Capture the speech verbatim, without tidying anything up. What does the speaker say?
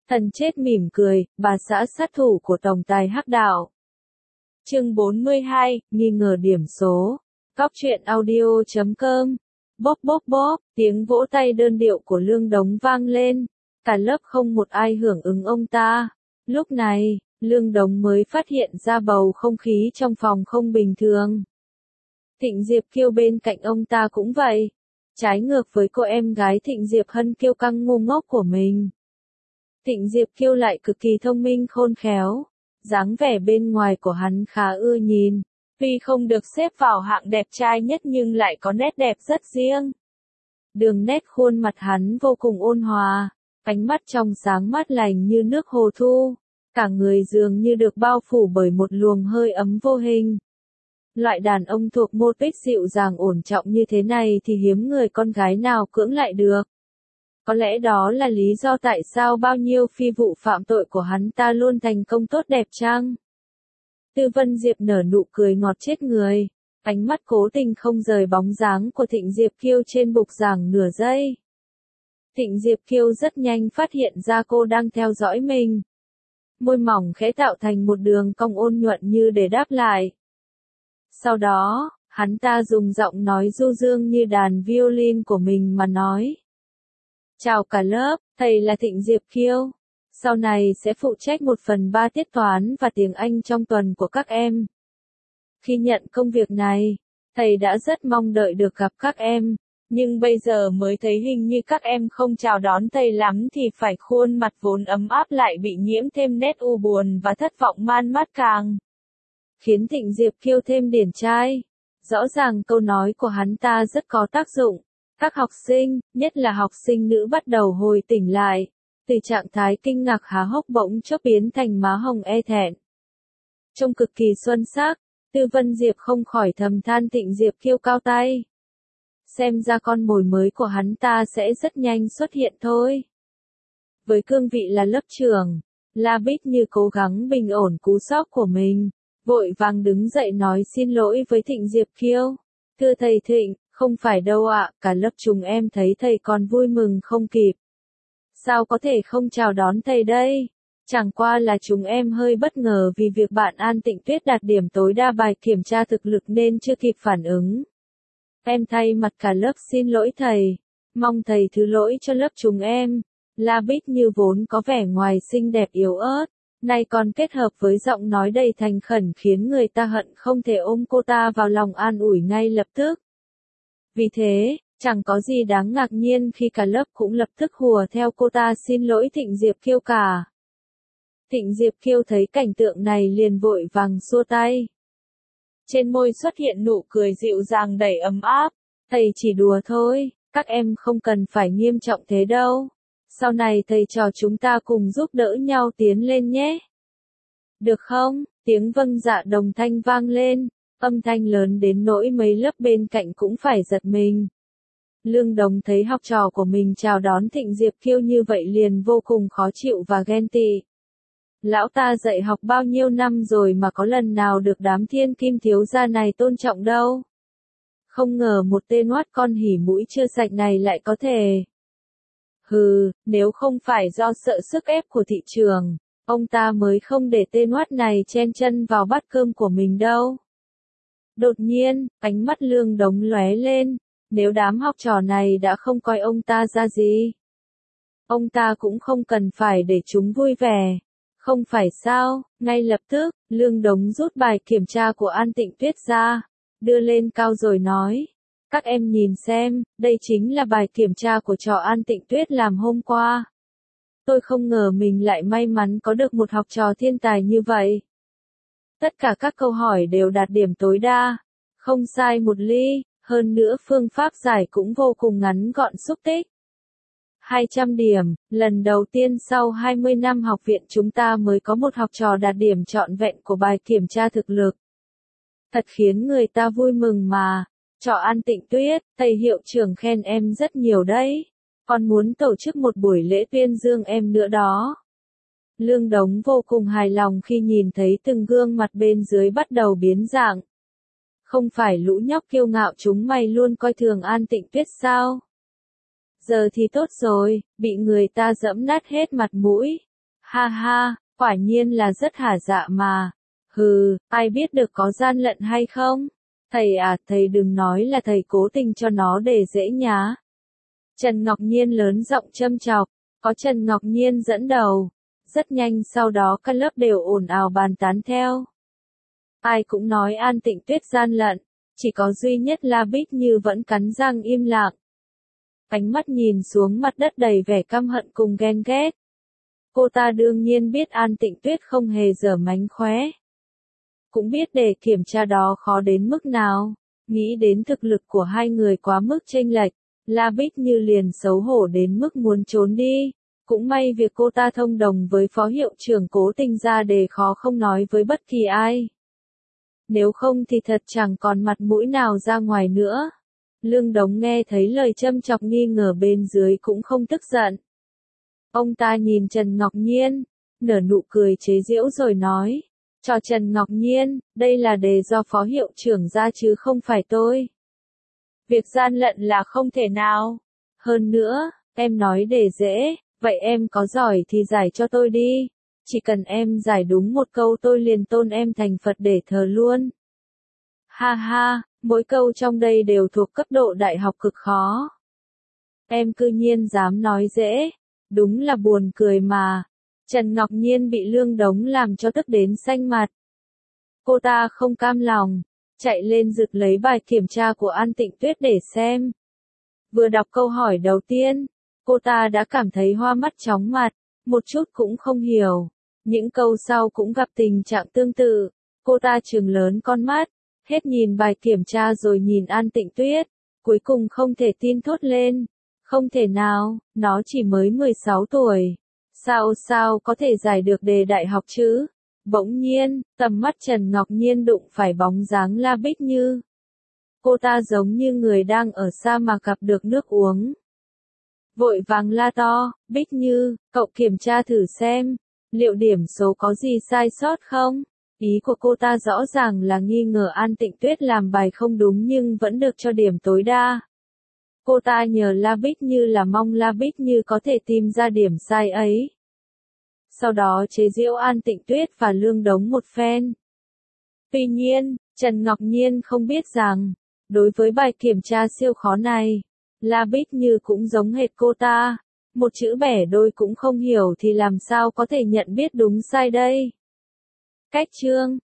Thần chết mỉm cười, bà xã sát thủ của tổng tài hắc đạo. Chương bốn mươi hai, nghi ngờ điểm số. Cóc truyện audio chấm com. Bóp bóp bóp, tiếng vỗ tay đơn điệu của Lương Đống vang lên. Cả lớp không một ai hưởng ứng ông ta. Lúc này, Lương Đống mới phát hiện ra bầu không khí trong phòng không bình thường. Thịnh Diệp Kiêu bên cạnh ông ta cũng vậy. Trái ngược với cô em gái Thịnh Diệp Hân kiêu căng ngu ngốc của mình. Thịnh Diệp Kiêu lại cực kỳ thông minh khôn khéo. Dáng vẻ bên ngoài của hắn khá ưa nhìn. Tuy không được xếp vào hạng đẹp trai nhất nhưng lại có nét đẹp rất riêng. Đường nét khuôn mặt hắn vô cùng ôn hòa. Ánh mắt trong sáng mát lành như nước hồ thu. Cả người dường như được bao phủ bởi một luồng hơi ấm vô hình. Loại đàn ông thuộc mô típ dịu dàng ổn trọng như thế này thì hiếm người con gái nào cưỡng lại được. Có lẽ đó là lý do tại sao bao nhiêu phi vụ phạm tội của hắn ta luôn thành công tốt đẹp chăng? Tư Vân Diệp nở nụ cười ngọt chết người, ánh mắt cố tình không rời bóng dáng của Thịnh Diệp Kiêu trên bục giảng nửa giây. Thịnh Diệp Kiêu rất nhanh phát hiện ra cô đang theo dõi mình. Môi mỏng khẽ tạo thành một đường cong ôn nhuận như để đáp lại. Sau đó, hắn ta dùng giọng nói du dương như đàn violin của mình mà nói. Chào cả lớp, thầy là Thịnh Diệp Kiêu. Sau này sẽ phụ trách một phần ba tiết toán và tiếng Anh trong tuần của các em. Khi nhận công việc này, thầy đã rất mong đợi được gặp các em. Nhưng bây giờ mới thấy hình như các em không chào đón thầy lắm thì phải khuôn mặt vốn ấm áp lại bị nhiễm thêm nét u buồn và thất vọng man mát càng. Khiến Thịnh Diệp Kiêu thêm điển trai. Rõ ràng câu nói của hắn ta rất có tác dụng. Các học sinh, nhất là học sinh nữ bắt đầu hồi tỉnh lại. Từ trạng thái kinh ngạc há hốc bỗng chốc biến thành má hồng e thẹn. Trông cực kỳ xuân sắc, Tư Vân Diệp không khỏi thầm than Thịnh Diệp Kiêu cao tay. Xem ra con mồi mới của hắn ta sẽ rất nhanh xuất hiện thôi. Với cương vị là lớp trưởng, La Bích như cố gắng bình ổn cú sốc của mình, vội vàng đứng dậy nói xin lỗi với Thịnh Diệp Kiêu. Thưa thầy Thịnh, không phải đâu ạ, cả lớp chúng em thấy thầy còn vui mừng không kịp. Sao có thể không chào đón thầy đây? Chẳng qua là chúng em hơi bất ngờ vì việc bạn An Tịnh Tuyết đạt điểm tối đa bài kiểm tra thực lực nên chưa kịp phản ứng. Em thay mặt cả lớp xin lỗi thầy, mong thầy thứ lỗi cho lớp chúng em. La Bích như vốn có vẻ ngoài xinh đẹp yếu ớt, nay còn kết hợp với giọng nói đầy thành khẩn khiến người ta hận không thể ôm cô ta vào lòng an ủi ngay lập tức. Vì thế, chẳng có gì đáng ngạc nhiên khi cả lớp cũng lập tức hùa theo cô ta xin lỗi Thịnh Diệp Kiêu cả. Thịnh Diệp Kiêu thấy cảnh tượng này liền vội vàng xua tay. Trên môi xuất hiện nụ cười dịu dàng đầy ấm áp. Thầy chỉ đùa thôi, các em không cần phải nghiêm trọng thế đâu. Sau này thầy trò chúng ta cùng giúp đỡ nhau tiến lên nhé. Được không? Tiếng vâng dạ đồng thanh vang lên, âm thanh lớn đến nỗi mấy lớp bên cạnh cũng phải giật mình. Lương Đống thấy học trò của mình chào đón Thịnh Diệp Kiêu như vậy liền vô cùng khó chịu và ghen tị. Lão ta dạy học bao nhiêu năm rồi mà có lần nào được đám thiên kim thiếu gia này tôn trọng đâu. Không ngờ một tên oát con hỉ mũi chưa sạch này lại có thể. Hừ, nếu không phải do sợ sức ép của thị trường, ông ta mới không để tên oát này chen chân vào bát cơm của mình đâu. Đột nhiên, ánh mắt Lương Đống lóe lên, nếu đám học trò này đã không coi ông ta ra gì, ông ta cũng không cần phải để chúng vui vẻ. Không phải sao? Ngay lập tức, Lương Đống rút bài kiểm tra của An Tịnh Tuyết ra, đưa lên cao rồi nói. Các em nhìn xem, đây chính là bài kiểm tra của trò An Tịnh Tuyết làm hôm qua. Tôi không ngờ mình lại may mắn có được một học trò thiên tài như vậy. Tất cả các câu hỏi đều đạt điểm tối đa, không sai một ly, hơn nữa phương pháp giải cũng vô cùng ngắn gọn xúc tích. hai trăm điểm, lần đầu tiên sau hai mươi năm học viện chúng ta mới có một học trò đạt điểm trọn vẹn của bài kiểm tra thực lực. Thật khiến người ta vui mừng mà. Trò An Tịnh Tuyết, thầy hiệu trưởng khen em rất nhiều đấy. Còn muốn tổ chức một buổi lễ tuyên dương em nữa đó. Lương Đống vô cùng hài lòng khi nhìn thấy từng gương mặt bên dưới bắt đầu biến dạng. Không phải lũ nhóc kiêu ngạo chúng mày luôn coi thường An Tịnh Tuyết sao? Giờ thì tốt rồi, bị người ta giẫm nát hết mặt mũi. Ha ha, quả nhiên là rất hả dạ mà. Hừ, ai biết được có gian lận hay không? Thầy à, thầy đừng nói là thầy cố tình cho nó để dễ nhá. Trần Ngọc Nhiên lớn giọng châm chọc, có Trần Ngọc Nhiên dẫn đầu. Rất nhanh sau đó các lớp đều ồn ào bàn tán theo. Ai cũng nói An Tịnh Tuyết gian lận, chỉ có duy nhất La Bích Như vẫn cắn răng im lặng. Ánh mắt nhìn xuống mặt đất đầy vẻ căm hận cùng ghen ghét. Cô ta đương nhiên biết An Tịnh Tuyết không hề dở mánh khóe. Cũng biết để kiểm tra đó khó đến mức nào, nghĩ đến thực lực của hai người quá mức chênh lệch, La Bích Như liền xấu hổ đến mức muốn trốn đi. Cũng may việc cô ta thông đồng với phó hiệu trưởng Cố Tình ra đề khó không nói với bất kỳ ai. Nếu không thì thật chẳng còn mặt mũi nào ra ngoài nữa. Lương Đống nghe thấy lời châm chọc nghi ngờ bên dưới cũng không tức giận. Ông ta nhìn Trần Ngọc Nhiên, nở nụ cười chế giễu rồi nói, cho Trần Ngọc Nhiên, đây là đề do phó hiệu trưởng ra chứ không phải tôi. Việc gian lận là không thể nào. Hơn nữa, em nói đề dễ, vậy em có giỏi thì giải cho tôi đi. Chỉ cần em giải đúng một câu tôi liền tôn em thành Phật để thờ luôn. Ha ha, mỗi câu trong đây đều thuộc cấp độ đại học cực khó. Em cư nhiên dám nói dễ, đúng là buồn cười mà. Trần Ngọc Nhiên bị Lương Đống làm cho tức đến xanh mặt. Cô ta không cam lòng, chạy lên giật lấy bài kiểm tra của An Tịnh Tuyết để xem. Vừa đọc câu hỏi đầu tiên, cô ta đã cảm thấy hoa mắt chóng mặt, một chút cũng không hiểu. Những câu sau cũng gặp tình trạng tương tự, cô ta trừng lớn con mắt, hết nhìn bài kiểm tra rồi nhìn An Tịnh Tuyết, cuối cùng không thể tin thốt lên. Không thể nào, nó chỉ mới mười sáu tuổi. Sao sao có thể giải được đề đại học chứ? Bỗng nhiên, tầm mắt Trần Ngọc Nhiên đụng phải bóng dáng La Bích Như. Cô ta giống như người đang ở sa mạc gặp được nước uống. Vội vàng la to, Bích Như, cậu kiểm tra thử xem, liệu điểm số có gì sai sót không? Ý của cô ta rõ ràng là nghi ngờ An Tịnh Tuyết làm bài không đúng nhưng vẫn được cho điểm tối đa. Cô ta nhờ La Bích Như là mong La Bích Như có thể tìm ra điểm sai ấy. Sau đó chế giễu An Tịnh Tuyết và Lương Đống một phen. Tuy nhiên, Trần Ngọc Nhiên không biết rằng, đối với bài kiểm tra siêu khó này, La Bích Như cũng giống hệt cô ta. Một chữ bẻ đôi cũng không hiểu thì làm sao có thể nhận biết đúng sai đây. Cách chương